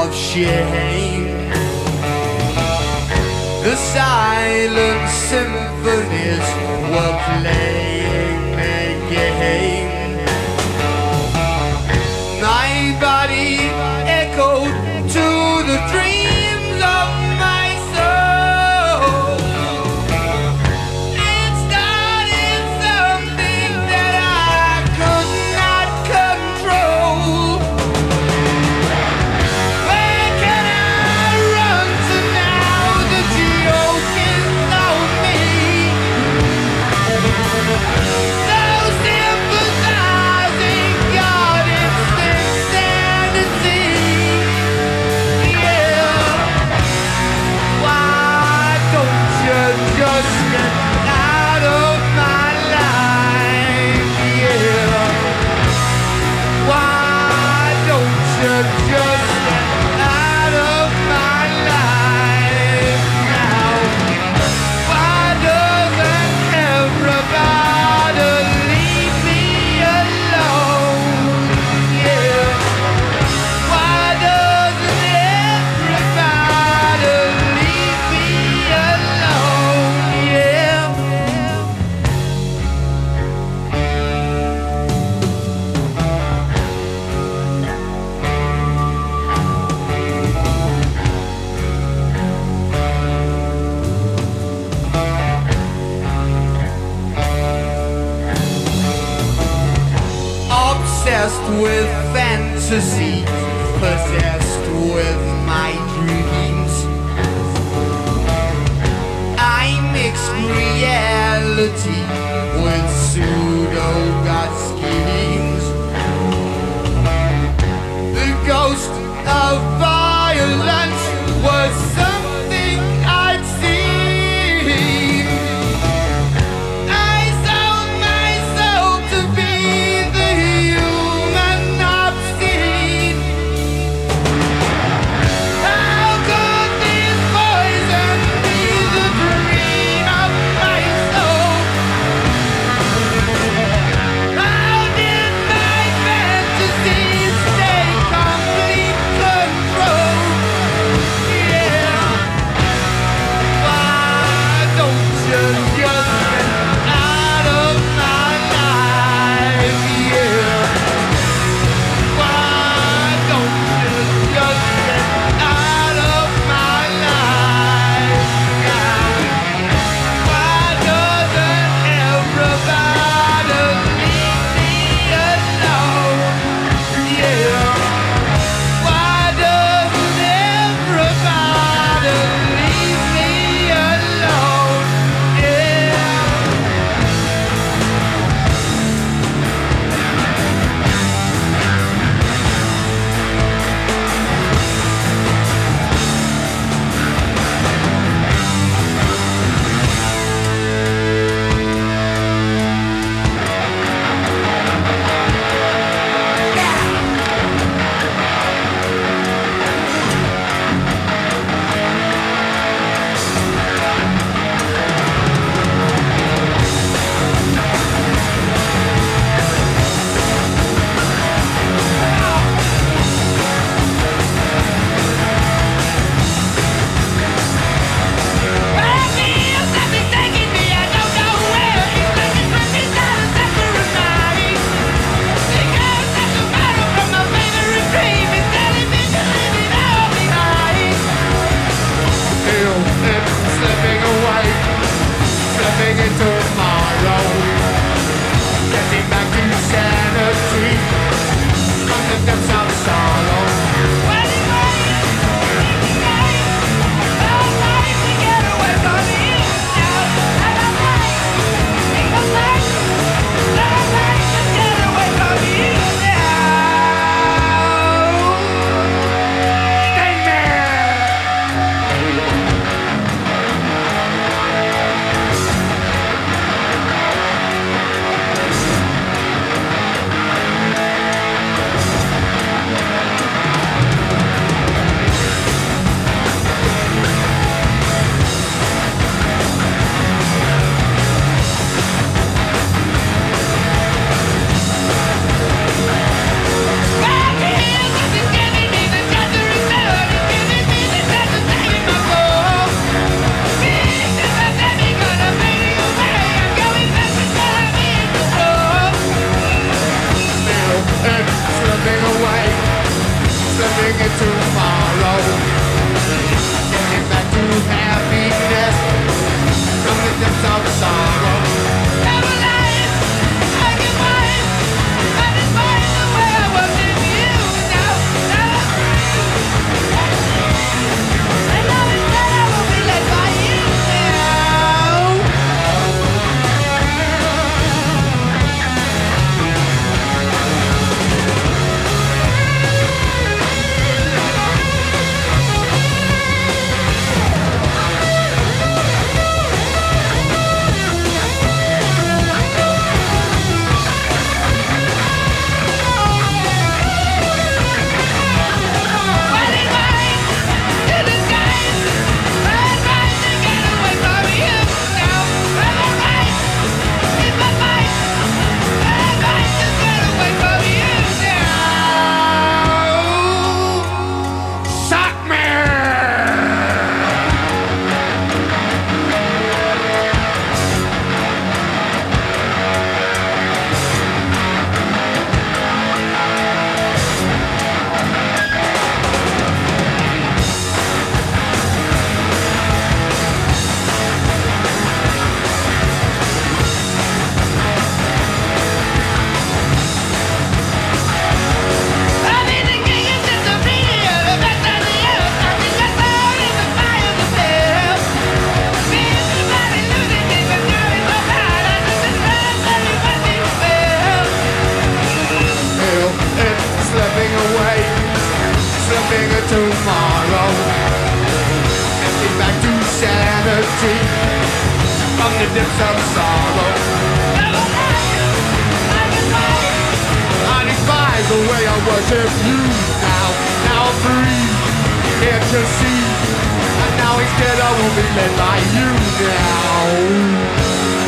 of shame. The silent symphonies were playing again. My body echoed to the dreams of my soul. It started something that I could not control. Where can I run to now that yoke is on me? So sympathizing, God, it's insanity. Yeah. Why don't you just get out of my life? Yeah. Why don't you just get out of my life now? Why doesn't everybody leave me alone? Yeah. Why doesn't everybody leave me alone? Yeah. Obsessed with fantasy, possessed with my dreams. I mix reality with pseudo-god schemes. The ghost of violence was something I'd seen. I sold myself to be the human obscene. liberty from the depths of sorrow. I despise the way I worship you now. Now I'm free, here to see. And now instead I will be led by you now.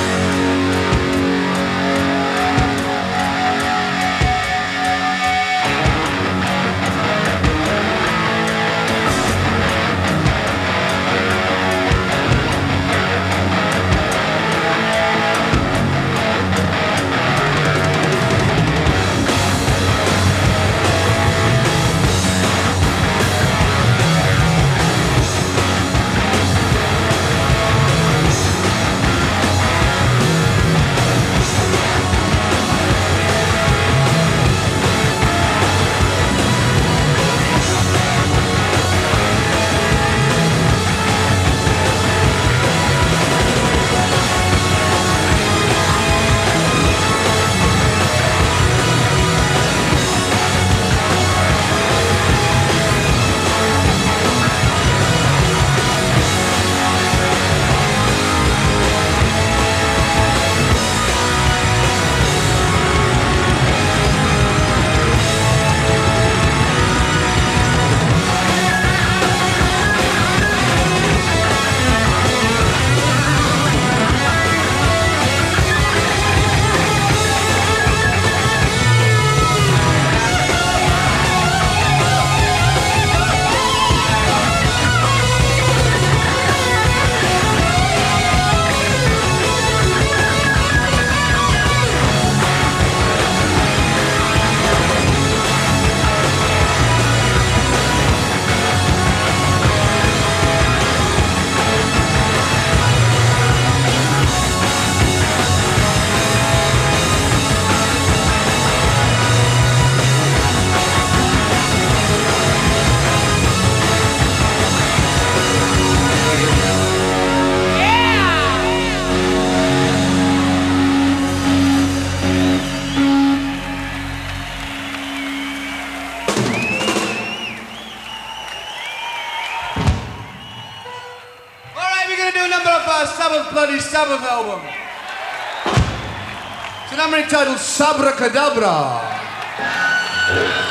Bloody Sabbath album. It's an number entitled Sabra Cadabra.